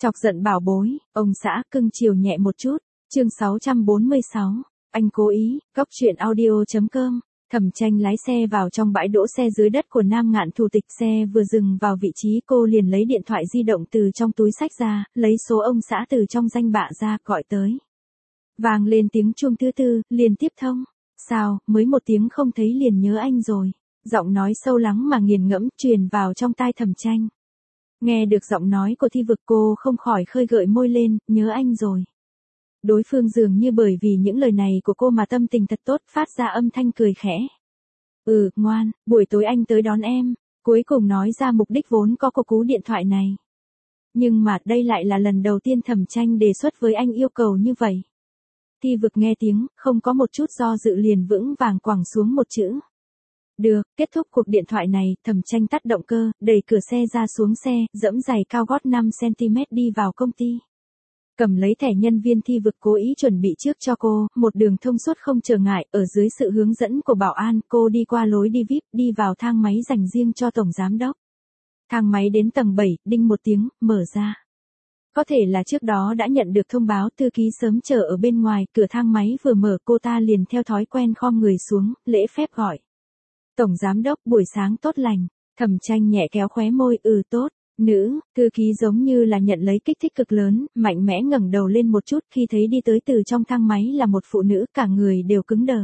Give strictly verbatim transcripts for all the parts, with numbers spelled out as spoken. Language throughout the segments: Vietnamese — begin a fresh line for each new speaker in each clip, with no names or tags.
Chọc giận bảo bối, ông xã cưng chiều nhẹ một chút. Chương sáu trăm bốn mươi sáu, anh cố ý, góc truyện audio.com. Thẩm Tranh lái xe vào trong bãi đỗ xe dưới đất của Nam Ngạn thủ tịch, xe vừa dừng vào vị trí cô liền lấy điện thoại di động từ trong túi xách ra, lấy số ông xã từ trong danh bạ ra, gọi tới. Vang lên tiếng chuông thứ tư, liền tiếp thông. Sao, mới một tiếng không thấy liền nhớ anh rồi. Giọng nói sâu lắng mà nghiền ngẫm truyền vào trong tai Thẩm Tranh. Nghe được giọng nói của Thi Vực, cô không khỏi khơi gợi môi lên, nhớ anh rồi. Đối phương dường như bởi vì những lời này của cô mà tâm tình thật tốt, phát ra âm thanh cười khẽ. Ừ, ngoan, buổi tối anh tới đón em. Cuối cùng nói ra mục đích vốn có của cú điện thoại này. Nhưng mà đây lại là lần đầu tiên Thẩm Tranh đề xuất với anh yêu cầu như vậy. Thi Vực nghe tiếng, không có một chút do dự liền vững vàng quẳng xuống một chữ. Được, kết thúc cuộc điện thoại này, Thẩm Tranh tắt động cơ, đẩy cửa xe ra xuống xe, dẫm giày cao gót năm xăng ti mét đi vào công ty. Cầm lấy thẻ nhân viên Thi Vực cố ý chuẩn bị trước cho cô, một đường thông suốt không trở ngại, ở dưới sự hướng dẫn của bảo an, cô đi qua lối đi vi ai pi, đi vào thang máy dành riêng cho tổng giám đốc. Thang máy đến tầng bảy, đinh một tiếng, mở ra. Có thể là trước đó đã nhận được thông báo, thư ký sớm chờ ở bên ngoài, cửa thang máy vừa mở cô ta liền theo thói quen khom người xuống, lễ phép gọi. Tổng giám đốc, buổi sáng tốt lành. Thẩm Tranh nhẹ kéo khóe môi, ừ tốt. Nữ, thư ký giống như là nhận lấy kích thích cực lớn, mạnh mẽ ngẩng đầu lên một chút khi thấy đi tới từ trong thang máy là một phụ nữ, cả người đều cứng đờ.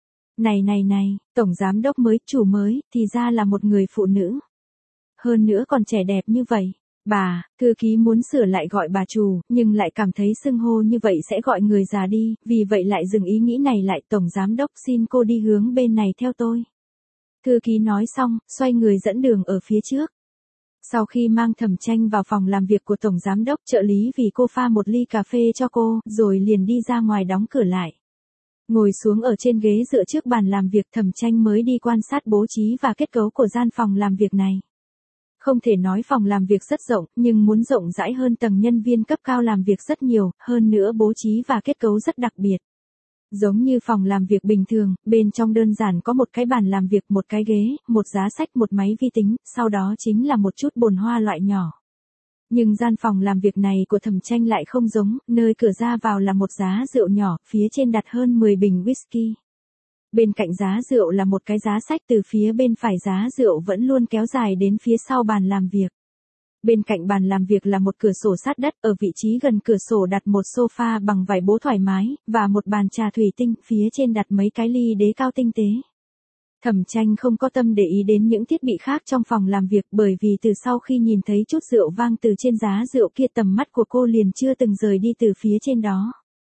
Này này này, tổng giám đốc mới, chủ mới, thì ra là một người phụ nữ. Hơn nữa còn trẻ đẹp như vậy. Bà, thư ký muốn sửa lại gọi bà chủ, nhưng lại cảm thấy xưng hô như vậy sẽ gọi người già đi, vì vậy lại dừng ý nghĩ này lại. Tổng giám đốc xin cô đi hướng bên này theo tôi. Thư ký nói xong, xoay người dẫn đường ở phía trước. Sau khi mang Thẩm Tranh vào phòng làm việc của tổng giám đốc, trợ lý vì cô pha một ly cà phê cho cô, rồi liền đi ra ngoài đóng cửa lại. Ngồi xuống ở trên ghế dựa trước bàn làm việc, Thẩm Tranh mới đi quan sát bố trí và kết cấu của gian phòng làm việc này. Không thể nói phòng làm việc rất rộng, nhưng muốn rộng rãi hơn tầng nhân viên cấp cao làm việc rất nhiều, hơn nữa bố trí và kết cấu rất đặc biệt. Giống như phòng làm việc bình thường, bên trong đơn giản có một cái bàn làm việc, một cái ghế, một giá sách, một máy vi tính, sau đó chính là một chút bồn hoa loại nhỏ. Nhưng gian phòng làm việc này của Thẩm Tranh lại không giống, nơi cửa ra vào là một giá rượu nhỏ, phía trên đặt hơn mười bình whisky. Bên cạnh giá rượu là một cái giá sách, từ phía bên phải giá rượu vẫn luôn kéo dài đến phía sau bàn làm việc. Bên cạnh bàn làm việc là một cửa sổ sát đất, ở vị trí gần cửa sổ đặt một sofa bằng vải bố thoải mái, và một bàn trà thủy tinh, phía trên đặt mấy cái ly đế cao tinh tế. Thẩm Tranh không có tâm để ý đến những thiết bị khác trong phòng làm việc, bởi vì từ sau khi nhìn thấy chút rượu vang từ trên giá rượu kia, tầm mắt của cô liền chưa từng rời đi từ phía trên đó.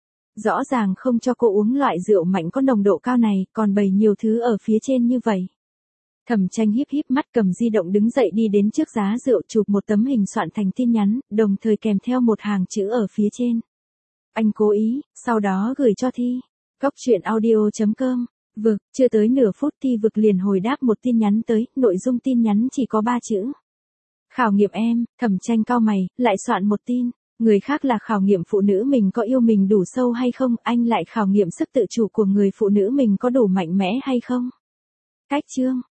Rõ ràng không cho cô uống loại rượu mạnh có nồng độ cao này, còn bày nhiều thứ ở phía trên như vậy. Thẩm Tranh híp híp mắt, cầm di động đứng dậy đi đến trước giá rượu, chụp một tấm hình soạn thành tin nhắn, đồng thời kèm theo một hàng chữ ở phía trên. Anh cố ý, sau đó gửi cho Thi. Góc truyện audio.com. Vực, chưa tới nửa phút Thi Vực liền hồi đáp một tin nhắn tới, nội dung tin nhắn chỉ có ba chữ. Khảo nghiệm em. Thẩm Tranh cau mày, lại soạn một tin. Người khác là khảo nghiệm phụ nữ mình có yêu mình đủ sâu hay không, anh lại khảo nghiệm sức tự chủ của người phụ nữ mình có đủ mạnh mẽ hay không. Cách chương.